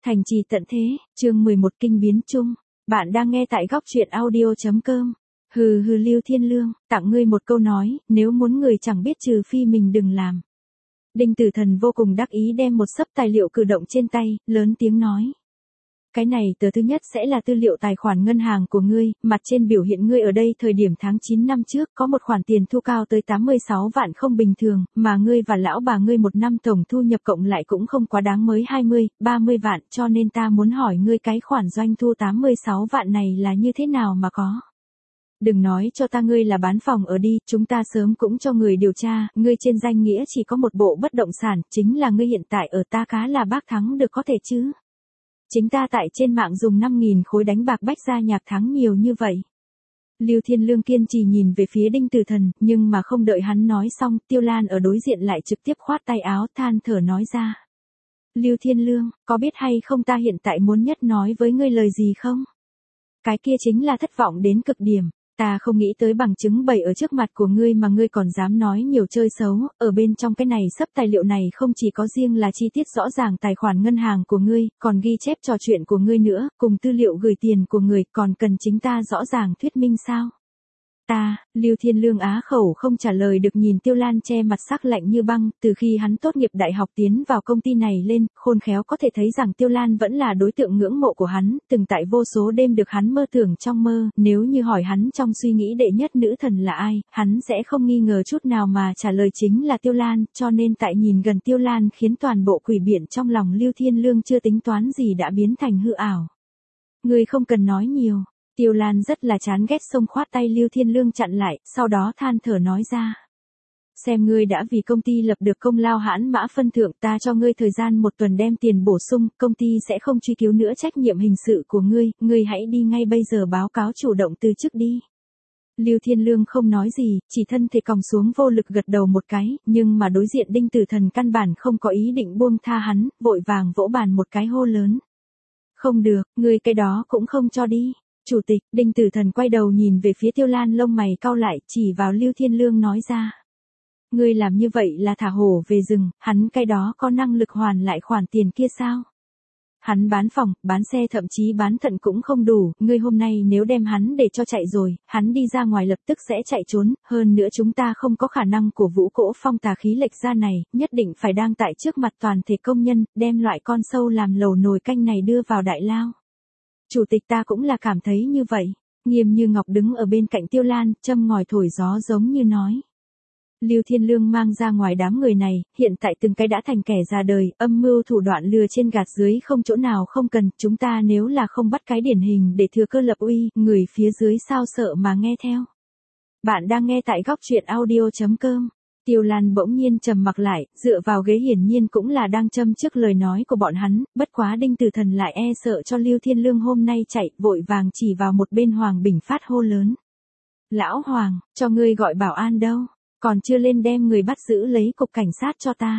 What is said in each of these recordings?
Thành trì tận thế, chương 11 kinh biến chung. Bạn đang nghe tại góc truyện audio.com. Hừ hừ Lưu Thiên Lương, tặng ngươi một câu nói, nếu muốn người chẳng biết trừ phi mình đừng làm. Đinh Tử Thần vô cùng đắc ý đem một xấp tài liệu cử động trên tay, lớn tiếng nói. Cái này tờ thứ nhất sẽ là tư liệu tài khoản ngân hàng của ngươi, mặt trên biểu hiện ngươi ở đây thời điểm tháng 9 năm trước có một khoản tiền thu cao tới 86 vạn không bình thường, mà ngươi và lão bà ngươi một năm tổng thu nhập cộng lại cũng không quá đáng mới 20, 30 vạn, cho nên ta muốn hỏi ngươi cái khoản doanh thu 86 vạn này là như thế nào mà có. Đừng nói cho ta ngươi là bán phòng ở đi, chúng ta sớm cũng cho người điều tra, ngươi trên danh nghĩa chỉ có một bộ bất động sản, chính là ngươi hiện tại ở ta cá là Bác thắng được có thể chứ. Chính ta tại trên mạng dùng 5.000 khối đánh bạc bách ra nhạc thắng nhiều như vậy. Lưu Thiên Lương kiên trì nhìn về phía Đinh Tử Thần, nhưng mà không đợi hắn nói xong, Tiêu Lan ở đối diện lại trực tiếp khoát tay áo than thở nói ra. Lưu Thiên Lương, có biết hay không ta hiện tại muốn nhất nói với ngươi lời gì không? Cái kia chính là thất vọng đến cực điểm. Ta không nghĩ tới bằng chứng bày ở trước mặt của ngươi mà ngươi còn dám nói nhiều chơi xấu, ở bên trong cái này sắp tài liệu này không chỉ có riêng là chi tiết rõ ràng tài khoản ngân hàng của ngươi, còn ghi chép trò chuyện của ngươi nữa, cùng tư liệu gửi tiền của người, còn cần chính ta rõ ràng thuyết minh sao? Ta, Lưu Thiên Lương á khẩu không trả lời được nhìn Tiêu Lan che mặt sắc lạnh như băng, từ khi hắn tốt nghiệp đại học tiến vào công ty này lên, khôn khéo có thể thấy rằng Tiêu Lan vẫn là đối tượng ngưỡng mộ của hắn, từng tại vô số đêm được hắn mơ tưởng trong mơ, nếu như hỏi hắn trong suy nghĩ đệ nhất nữ thần là ai, hắn sẽ không nghi ngờ chút nào mà trả lời chính là Tiêu Lan, cho nên tại nhìn gần Tiêu Lan khiến toàn bộ quỷ biển trong lòng Lưu Thiên Lương chưa tính toán gì đã biến thành hư ảo. Ngươi không cần nói nhiều. Tiêu Lan rất là chán ghét xông khoát tay Lưu Thiên Lương chặn lại, sau đó than thở nói ra. Xem ngươi đã vì công ty lập được công lao hãn mã phân thưởng, ta cho ngươi thời gian 1 tuần đem tiền bổ sung, công ty sẽ không truy cứu nữa trách nhiệm hình sự của ngươi hãy đi ngay bây giờ báo cáo chủ động từ chức đi. Lưu Thiên Lương không nói gì, chỉ thân thể còng xuống vô lực gật đầu một cái, nhưng mà đối diện Đinh Tử Thần căn bản không có ý định buông tha hắn, vội vàng vỗ bàn một cái hô lớn. Không được, ngươi cái đó cũng không cho đi. Chủ tịch, Đinh Tử Thần quay đầu nhìn về phía Tiêu Lan lông mày cau lại, chỉ vào Lưu Thiên Lương nói ra. Ngươi làm như vậy là thả hổ về rừng, hắn cái đó có năng lực hoàn lại khoản tiền kia sao? Hắn bán phòng, bán xe thậm chí bán thận cũng không đủ, ngươi hôm nay nếu đem hắn để cho chạy rồi, hắn đi ra ngoài lập tức sẽ chạy trốn, hơn nữa chúng ta không có khả năng cổ vũ cỗ phong tà khí lệch ra này, nhất định phải đang tại trước mặt toàn thể công nhân, đem loại con sâu làm lẩu nồi canh này đưa vào đại lao. Chủ tịch ta cũng là cảm thấy như vậy, Nghiêm Như Ngọc đứng ở bên cạnh Tiêu Lan, châm ngòi thổi gió giống như nói. Lưu Thiên Lương mang ra ngoài đám người này, hiện tại từng cái đã thành kẻ già đời, âm mưu thủ đoạn lừa trên gạt dưới không chỗ nào không cần, chúng ta nếu là không bắt cái điển hình để thừa cơ lập uy, người phía dưới sao sợ mà nghe theo. Bạn đang nghe tại góc truyện audio.com. Tiêu Lan bỗng nhiên trầm mặc lại, dựa vào ghế hiển nhiên cũng là đang châm trước lời nói của bọn hắn, bất quá Đinh Tử Thần lại e sợ cho Lưu Thiên Lương hôm nay chạy, vội vàng chỉ vào một bên Hoàng Bình Phát hô lớn. Lão Hoàng, cho ngươi gọi bảo an đâu, còn chưa lên đem người bắt giữ lấy cục cảnh sát cho ta.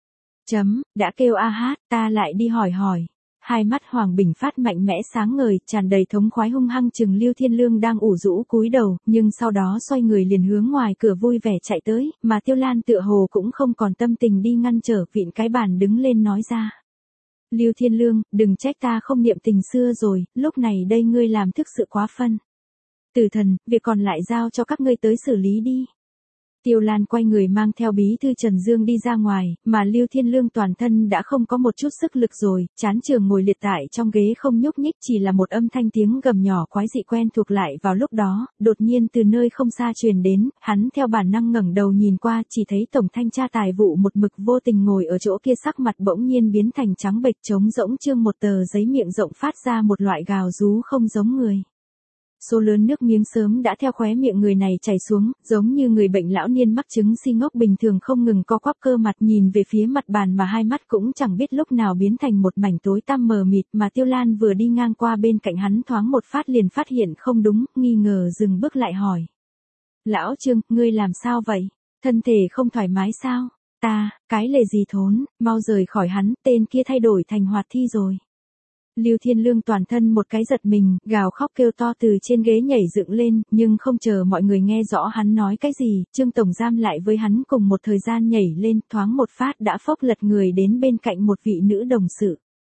Đã kêu a hát, ta lại đi hỏi. Hai mắt Hoàng Bình Phát mạnh mẽ sáng ngời, tràn đầy thống khoái hung hăng chừng Lưu Thiên Lương đang ủ rũ cúi đầu, nhưng sau đó xoay người liền hướng ngoài cửa vui vẻ chạy tới, mà Tiêu Lan tựa hồ cũng không còn tâm tình đi ngăn trở, vịn cái bàn đứng lên nói ra. Lưu Thiên Lương, đừng trách ta không niệm tình xưa rồi, lúc này đây ngươi làm thức sự quá phân. Tử Thần, việc còn lại giao cho các ngươi tới xử lý đi. Tiêu Lan quay người mang theo bí thư Trần Dương đi ra ngoài, mà Lưu Thiên Lương toàn thân đã không có một chút sức lực rồi, chán trường ngồi liệt tại trong ghế không nhúc nhích, chỉ là một âm thanh tiếng gầm nhỏ quái dị quen thuộc lại vào lúc đó, đột nhiên từ nơi không xa truyền đến, hắn theo bản năng ngẩng đầu nhìn qua, chỉ thấy tổng thanh tra tài vụ một mực vô tình ngồi ở chỗ kia, sắc mặt bỗng nhiên biến thành trắng bệch, trống rỗng trương một tờ giấy, miệng rộng phát ra một loại gào rú không giống người. Số lớn nước miếng sớm đã theo khóe miệng người này chảy xuống, giống như người bệnh lão niên mắc chứng si ngốc bình thường không ngừng co quắp cơ mặt, nhìn về phía mặt bàn mà hai mắt cũng chẳng biết lúc nào biến thành một mảnh tối tăm mờ mịt, mà Tiêu Lan vừa đi ngang qua bên cạnh hắn thoáng một phát liền phát hiện không đúng, nghi ngờ dừng bước lại hỏi. Lão Trương, ngươi làm sao vậy? Thân thể không thoải mái sao? Cái lề gì thốn, mau rời khỏi hắn, tên kia thay đổi thành hoạt thi rồi. Lưu Thiên Lương toàn thân một cái giật mình, gào khóc kêu to từ trên ghế nhảy dựng lên, nhưng không chờ mọi người nghe rõ hắn nói cái gì, Trương Tổng Giám lại với hắn cùng một thời gian nhảy lên, thoáng một phát đã phốc lật người đến bên cạnh một vị nữ đồng sự.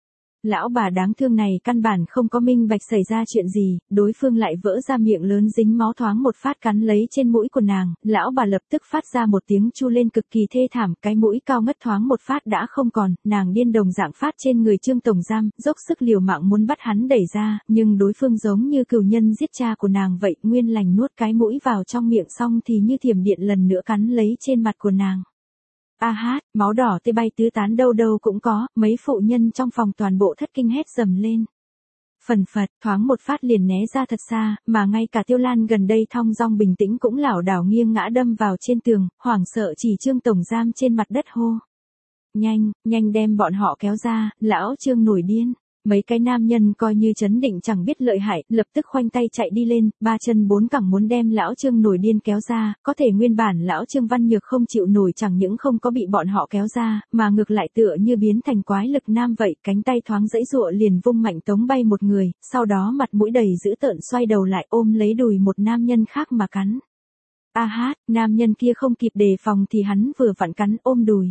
lão bà đáng thương này căn bản không có minh bạch xảy ra chuyện gì, đối phương lại vỡ ra miệng lớn dính máu thoáng một phát cắn lấy trên mũi của nàng, lão bà lập tức phát ra một tiếng chu lên cực kỳ thê thảm, cái mũi cao ngất thoáng một phát đã không còn, nàng điên đồng dạng phát trên người Trương tổng giam, dốc sức liều mạng muốn bắt hắn đẩy ra, nhưng đối phương giống như cừu nhân giết cha của nàng vậy, nguyên lành nuốt cái mũi vào trong miệng xong thì như thiểm điện lần nữa cắn lấy trên mặt của nàng. A hát, máu đỏ tê bay tứ tán đâu đâu cũng có, mấy phụ nhân trong phòng toàn bộ thất kinh hét dầm lên. Phần phật, thoáng một phát liền né ra thật xa, mà ngay cả Tiêu Lan gần đây thong dong bình tĩnh cũng lảo đảo nghiêng ngã đâm vào trên tường, hoảng sợ chỉ Trương tổng giam trên mặt đất hô. Nhanh, nhanh đem bọn họ kéo ra, lão Trương nổi điên. Mấy cái nam nhân coi như chấn định chẳng biết lợi hại, lập tức khoanh tay chạy đi lên, ba chân bốn cẳng muốn đem lão Trương nổi điên kéo ra, có thể nguyên bản lão Trương Văn Nhược không chịu nổi chẳng những không có bị bọn họ kéo ra, mà ngược lại tựa như biến thành quái lực nam vậy, cánh tay thoáng dãy giụa liền vung mạnh tống bay một người, sau đó mặt mũi đầy dữ tợn xoay đầu lại ôm lấy đùi một nam nhân khác mà cắn. A hát, nam nhân kia không kịp đề phòng thì hắn vừa vặn cắn ôm đùi.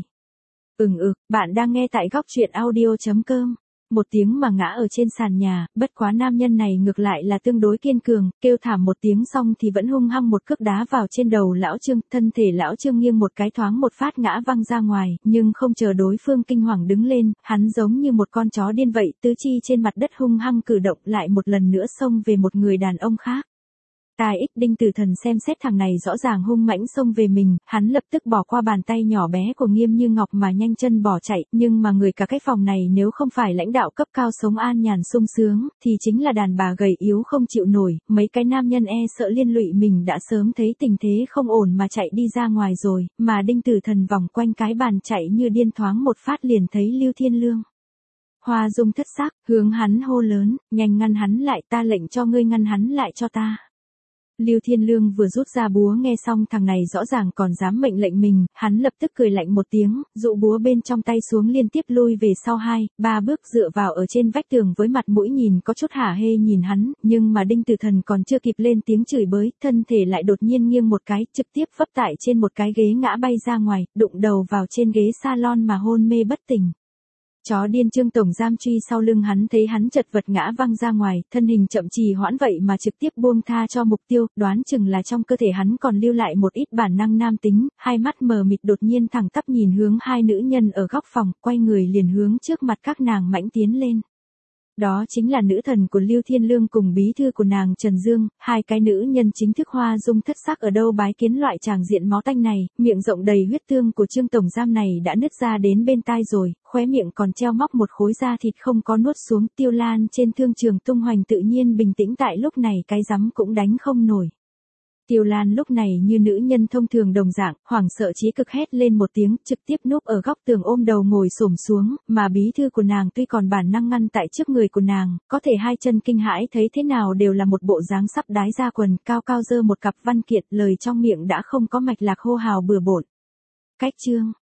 Bạn đang nghe tại góc truyện audio.com. Một tiếng mà ngã ở trên sàn nhà, bất quá nam nhân này ngược lại là tương đối kiên cường, kêu thảm một tiếng xong thì vẫn hung hăng một cước đá vào trên đầu lão Trương, thân thể lão Trương nghiêng một cái thoáng một phát ngã văng ra ngoài, nhưng không chờ đối phương kinh hoàng đứng lên, hắn giống như một con chó điên vậy, tứ chi trên mặt đất hung hăng cử động lại một lần nữa xông về một người đàn ông khác. Tài ích Đinh Tử Thần xem xét thằng này rõ ràng hung mãnh xông về mình, hắn lập tức bỏ qua bàn tay nhỏ bé của Nghiêm Như Ngọc mà nhanh chân bỏ chạy, nhưng mà người cả cái phòng này nếu không phải lãnh đạo cấp cao sống an nhàn sung sướng, thì chính là đàn bà gầy yếu không chịu nổi, mấy cái nam nhân e sợ liên lụy mình đã sớm thấy tình thế không ổn mà chạy đi ra ngoài rồi, mà Đinh Tử Thần vòng quanh cái bàn chạy như điên thoáng một phát liền thấy Lưu Thiên Lương. Hoa Dung thất sắc, hướng hắn hô lớn, nhanh ngăn hắn lại, ta lệnh cho ngươi ngăn hắn lại cho ta. Lưu Thiên Lương vừa rút ra búa nghe xong thằng này rõ ràng còn dám mệnh lệnh mình, hắn lập tức cười lạnh một tiếng, dụ búa bên trong tay xuống liên tiếp lui về sau 2-3 bước dựa vào ở trên vách tường với mặt mũi nhìn có chút hả hê nhìn hắn, nhưng mà Đinh Tử Thần còn chưa kịp lên tiếng chửi bới, thân thể lại đột nhiên nghiêng một cái, trực tiếp vấp tại trên một cái ghế ngã bay ra ngoài, đụng đầu vào trên ghế salon mà hôn mê bất tỉnh. Chó điên Trương tổng giam truy sau lưng hắn thấy hắn chật vật ngã văng ra ngoài, thân hình chậm trì hoãn vậy mà trực tiếp buông tha cho mục tiêu, đoán chừng là trong cơ thể hắn còn lưu lại một ít bản năng nam tính, hai mắt mờ mịt đột nhiên thẳng tắp nhìn hướng hai nữ nhân ở góc phòng, quay người liền hướng trước mặt các nàng mãnh tiến lên. Đó chính là nữ thần của Lưu Thiên Lương cùng bí thư của nàng Trần Dương, hai cái nữ nhân chính thức Hoa Dung thất sắc ở đâu bái kiến loại tràng diện máu tanh này, miệng rộng đầy huyết tương của Trương tổng giam này đã nứt ra đến bên tai rồi, khóe miệng còn treo móc một khối da thịt không có nuốt xuống, Tiêu Lan trên thương trường tung hoành tự nhiên bình tĩnh tại lúc này cái rắm cũng đánh không nổi. Tiêu Lan lúc này như nữ nhân thông thường đồng dạng, hoảng sợ chí cực hét lên một tiếng, trực tiếp núp ở góc tường ôm đầu ngồi xổm xuống, mà bí thư của nàng tuy còn bản năng ngăn tại trước người của nàng, có thể hai chân kinh hãi thấy thế nào đều là một bộ dáng sắp đái ra quần, cao cao giơ một cặp văn kiện, lời trong miệng đã không có mạch lạc hô hào bừa bộn. Cách chương,